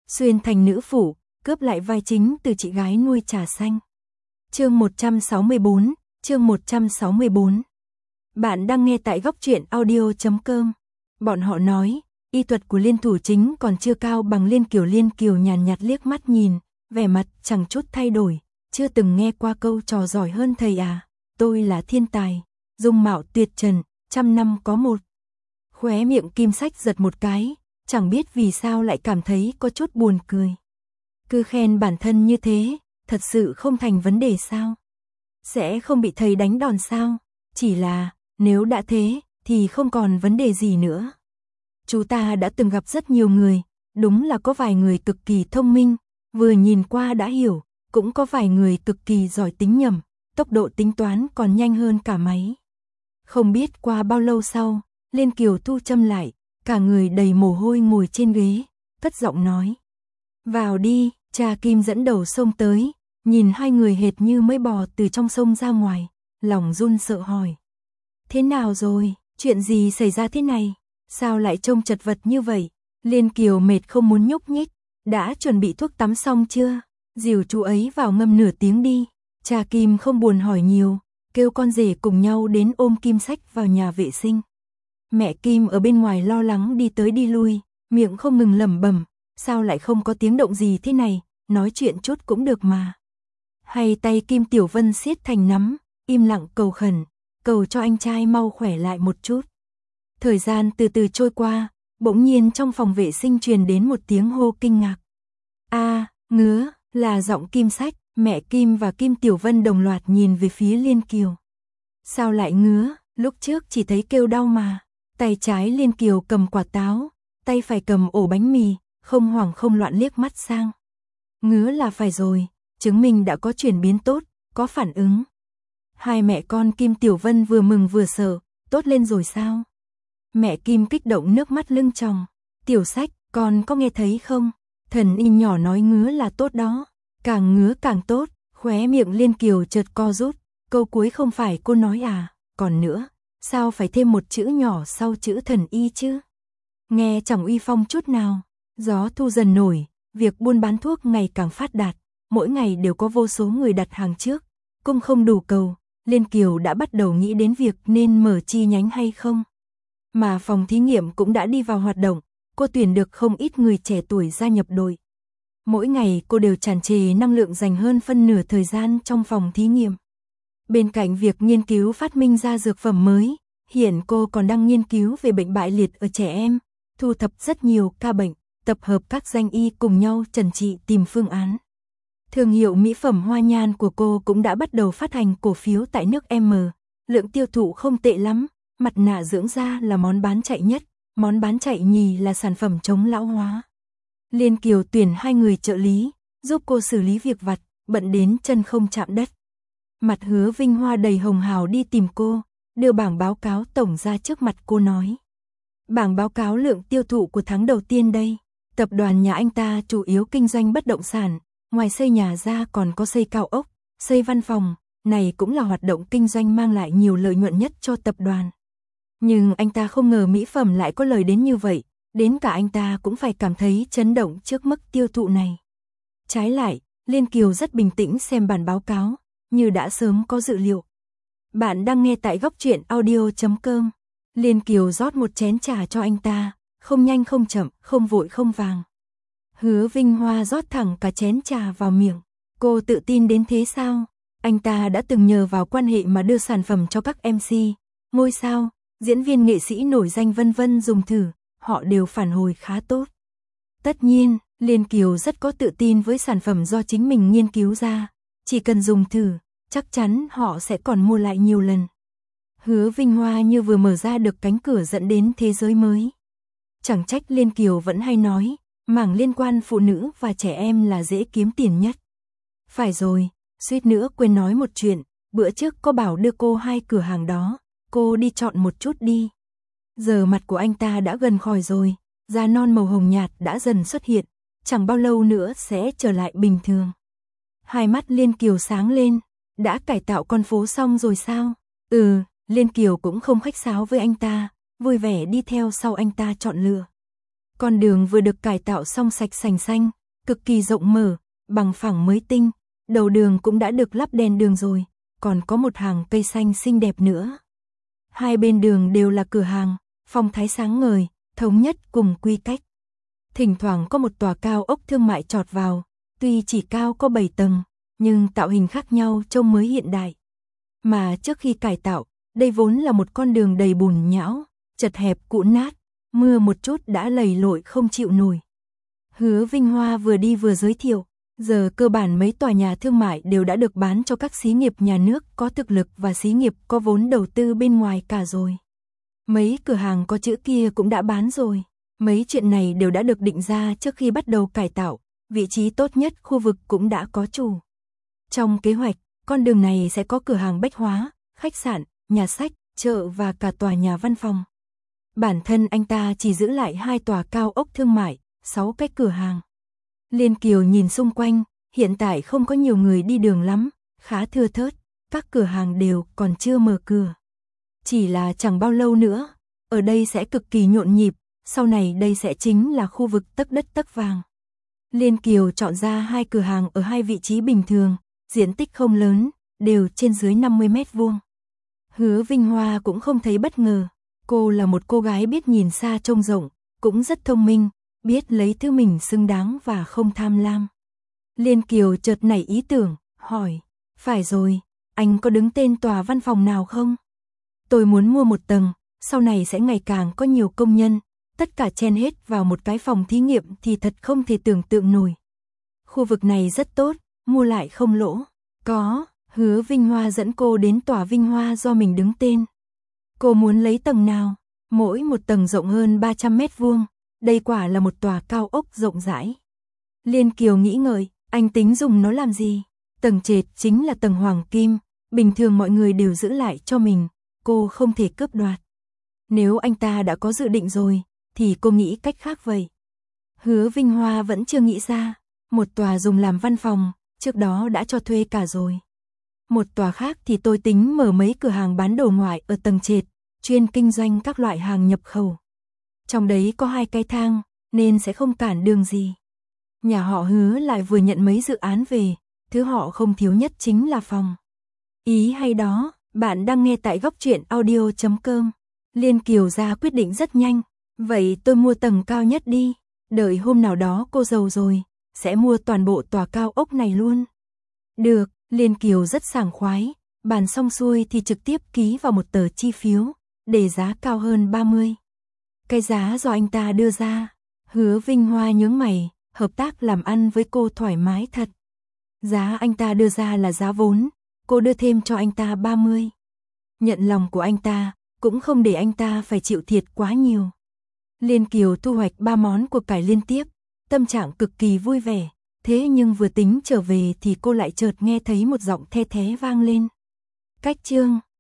xuyên thành nữ phủ, cướp lại vai chính từ chị gái nuôi Trà Xanh. Chương 164. Bạn đang nghe tại góc truyện audio.com. Bọn họ nói, y thuật của Liên thủ chính còn chưa cao bằng Liên Kiều nhàn nhạt liếc mắt nhìn, vẻ mặt chẳng chút thay đổi, chưa từng nghe qua câu trò giỏi hơn thầy à, tôi là thiên tài, dung mạo tuyệt trần, 100 năm có một. Khóe miệng Kim Sách giật một cái, chẳng biết vì sao lại cảm thấy có chút buồn cười. Cứ khen bản thân như thế, thật sự không thành vấn đề sao? Sẽ không bị thầy đánh đòn sao? Chỉ là, nếu đã thế, thì không còn vấn đề gì nữa. Chú ta đã từng gặp rất nhiều người, đúng là có vài người cực kỳ thông minh, vừa nhìn qua đã hiểu, cũng có vài người cực kỳ giỏi tính nhầm, tốc độ tính toán còn nhanh hơn cả máy. Không biết qua bao lâu sau, Liên Kiều thu châm lại, cả người đầy mồ hôi ngồi trên ghế, cất giọng nói. Vào đi, cha Kim dẫn đầu xông tới, nhìn hai người hệt như mới bò từ trong sông ra ngoài, lòng run sợ hỏi. Thế nào rồi, chuyện gì xảy ra thế này, sao lại trông chật vật như vậy? Liên Kiều mệt không muốn nhúc nhích, đã chuẩn bị thuốc tắm xong chưa? Dìu chú ấy vào ngâm nửa tiếng đi. Cha Kim không buồn hỏi nhiều, kêu con rể cùng nhau đến ôm Kim Sách vào nhà vệ sinh. Mẹ Kim ở bên ngoài lo lắng đi tới đi lui, miệng không ngừng lẩm bẩm, sao lại không có tiếng động gì thế này, nói chuyện chút cũng được mà. Hay tay Kim Tiểu Vân siết thành nắm, im lặng cầu khẩn, cầu cho anh trai mau khỏe lại một chút. Thời gian từ từ trôi qua, bỗng nhiên trong phòng vệ sinh truyền đến một tiếng hô kinh ngạc. A, ngứa, là giọng Kim Sách. Mẹ Kim và Kim Tiểu Vân đồng loạt nhìn về phía Liên Kiều. Sao lại ngứa, lúc trước chỉ thấy kêu đau mà. Tay trái Liên Kiều cầm quả táo, tay phải cầm ổ bánh mì, không hoảng không loạn liếc mắt sang. Ngứa là phải rồi, chứng minh đã có chuyển biến tốt, có phản ứng. Hai mẹ con Kim Tiểu Vân vừa mừng vừa sợ, tốt lên rồi sao? Mẹ Kim kích động nước mắt lưng tròng. Tiểu Sách, con có nghe thấy không? Thần y nhỏ nói ngứa là tốt đó. Càng ngứa càng tốt, khóe miệng Liên Kiều chợt co rút, câu cuối không phải cô nói à, còn nữa, sao phải thêm một chữ nhỏ sau chữ thần y chứ? Nghe chẳng uy phong chút nào, gió thu dần nổi, việc buôn bán thuốc ngày càng phát đạt, mỗi ngày đều có vô số người đặt hàng trước, cung không đủ cầu, Liên Kiều đã bắt đầu nghĩ đến việc nên mở chi nhánh hay không. Mà phòng thí nghiệm cũng đã đi vào hoạt động, cô tuyển được không ít người trẻ tuổi gia nhập đội. Mỗi ngày cô đều tràn trề năng lượng dành hơn phân nửa thời gian trong phòng thí nghiệm. Bên cạnh việc nghiên cứu phát minh ra dược phẩm mới, hiện cô còn đang nghiên cứu về bệnh bại liệt ở trẻ em, thu thập rất nhiều ca bệnh, tập hợp các danh y cùng nhau chẩn trị tìm phương án. Thương hiệu mỹ phẩm Hoa Nhan của cô cũng đã bắt đầu phát hành cổ phiếu tại nước M, lượng tiêu thụ không tệ lắm, mặt nạ dưỡng da là món bán chạy nhất, món bán chạy nhì là sản phẩm chống lão hóa. Liên Kiều tuyển 2 người trợ lý, giúp cô xử lý việc vặt, bận đến chân không chạm đất. Mặt Hứa Vinh Hoa đầy hồng hào đi tìm cô, đưa bảng báo cáo tổng ra trước mặt cô nói. Bảng báo cáo lượng tiêu thụ của tháng đầu tiên đây, tập đoàn nhà anh ta chủ yếu kinh doanh bất động sản, ngoài xây nhà ra còn có xây cao ốc, xây văn phòng, này cũng là hoạt động kinh doanh mang lại nhiều lợi nhuận nhất cho tập đoàn. Nhưng anh ta không ngờ mỹ phẩm lại có lời đến như vậy. Đến cả anh ta cũng phải cảm thấy chấn động trước mức tiêu thụ này. Trái lại, Liên Kiều rất bình tĩnh xem bản báo cáo, như đã sớm có dự liệu. Bạn đang nghe tại góc truyện audio.com. Liên Kiều rót một chén trà cho anh ta, không nhanh không chậm, không vội không vàng. Hứa Vinh Hoa rót thẳng cả chén trà vào miệng. Cô tự tin đến thế sao? Anh ta đã từng nhờ vào quan hệ mà đưa sản phẩm cho các MC, ngôi sao, diễn viên nghệ sĩ nổi danh vân vân dùng thử. Họ đều phản hồi khá tốt. Tất nhiên, Liên Kiều rất có tự tin với sản phẩm do chính mình nghiên cứu ra, chỉ cần dùng thử, chắc chắn họ sẽ còn mua lại nhiều lần. Hứa Vinh Hoa như vừa mở ra được cánh cửa dẫn đến thế giới mới. Chẳng trách Liên Kiều vẫn hay nói, mảng liên quan phụ nữ và trẻ em là dễ kiếm tiền nhất. Phải rồi, suýt nữa quên nói một chuyện, bữa trước có bảo đưa cô 2 cửa hàng đó, cô đi chọn một chút đi. Giờ mặt của anh ta đã gần khỏi rồi, da non màu hồng nhạt đã dần xuất hiện, chẳng bao lâu nữa sẽ trở lại bình thường. Hai mắt Liên Kiều sáng lên, đã cải tạo con phố xong rồi sao? Liên Kiều cũng không khách sáo với anh ta, vui vẻ đi theo sau anh ta chọn lựa. Con đường vừa được cải tạo xong sạch sành xanh, cực kỳ rộng mở, bằng phẳng mới tinh, đầu đường cũng đã được lắp đèn đường rồi, còn có một hàng cây xanh xinh đẹp nữa. Hai bên đường đều là cửa hàng, phong thái sáng ngời, thống nhất cùng quy cách. Thỉnh thoảng có một tòa cao ốc thương mại chọt vào, tuy chỉ cao có 7 tầng, nhưng tạo hình khác nhau trông mới hiện đại. Mà trước khi cải tạo, đây vốn là một con đường đầy bùn nhão, chật hẹp cũ nát, mưa một chút đã lầy lội không chịu nổi. Hứa Vinh Hoa vừa đi vừa giới thiệu, giờ cơ bản mấy tòa nhà thương mại đều đã được bán cho các xí nghiệp nhà nước có thực lực và xí nghiệp có vốn đầu tư bên ngoài cả rồi. Mấy cửa hàng có chữ kia cũng đã bán rồi. Mấy chuyện này đều đã được định ra trước khi bắt đầu cải tạo, vị trí tốt nhất khu vực cũng đã có chủ. Trong kế hoạch, con đường này sẽ có cửa hàng bách hóa, khách sạn, nhà sách, chợ và cả tòa nhà văn phòng. Bản thân anh ta chỉ giữ lại 2 tòa cao ốc thương mại, 6 cái cửa hàng. Liên Kiều nhìn xung quanh, hiện tại không có nhiều người đi đường lắm, khá thưa thớt, các cửa hàng đều còn chưa mở cửa. Chỉ là chẳng bao lâu nữa, ở đây sẽ cực kỳ nhộn nhịp, sau này đây sẽ chính là khu vực tấc đất tấc vàng. Liên Kiều chọn ra 2 cửa hàng ở 2 vị trí bình thường, diện tích không lớn, đều trên dưới 50 mét vuông. Hứa Vinh Hoa cũng không thấy bất ngờ, cô là một cô gái biết nhìn xa trông rộng, cũng rất thông minh, biết lấy thứ mình xứng đáng và không tham lam. Liên Kiều chợt nảy ý tưởng, hỏi, phải rồi, anh có đứng tên tòa văn phòng nào không? Tôi muốn mua 1 tầng, sau này sẽ ngày càng có nhiều công nhân, tất cả chen hết vào một cái phòng thí nghiệm thì thật không thể tưởng tượng nổi. Khu vực này rất tốt, mua lại không lỗ. Có, Hứa Vinh Hoa dẫn cô đến tòa Vinh Hoa do mình đứng tên. Cô muốn lấy tầng nào? Mỗi một tầng rộng hơn 300 mét vuông, đây quả là một tòa cao ốc rộng rãi. Liên Kiều nghĩ ngợi, anh tính dùng nó làm gì? Tầng trệt chính là tầng hoàng kim, bình thường mọi người đều giữ lại cho mình, cô không thể cướp đoạt. Nếu anh ta đã có dự định rồi, thì cô nghĩ cách khác vậy. Hứa Vinh Hoa vẫn chưa nghĩ ra, một tòa dùng làm văn phòng, trước đó đã cho thuê cả rồi. Một tòa khác thì tôi tính mở mấy cửa hàng bán đồ ngoại ở tầng trệt, chuyên kinh doanh các loại hàng nhập khẩu. Trong đấy có 2 cái thang, nên sẽ không cản đường gì. Nhà họ Hứa lại vừa nhận mấy dự án về, thứ họ không thiếu nhất chính là phòng. Ý hay đó, bạn đang nghe tại góc truyện audio.com. Liên Kiều ra quyết định rất nhanh, vậy tôi mua tầng cao nhất đi, đợi hôm nào đó cô giàu rồi, sẽ mua toàn bộ tòa cao ốc này luôn. Được, Liên Kiều rất sảng khoái, bàn xong xuôi thì trực tiếp ký vào một tờ chi phiếu, để giá cao hơn 30. Cái giá do anh ta đưa ra, Hứa Vinh Hoa nhướng mày, hợp tác làm ăn với cô thoải mái thật. Giá anh ta đưa ra là giá vốn, cô đưa thêm cho anh ta 30. Nhận lòng của anh ta, cũng không để anh ta phải chịu thiệt quá nhiều. Liên Kiều thu hoạch 3 món của cải liên tiếp, tâm trạng cực kỳ vui vẻ, thế nhưng vừa tính trở về thì cô lại chợt nghe thấy một giọng the thé vang lên. Cách chương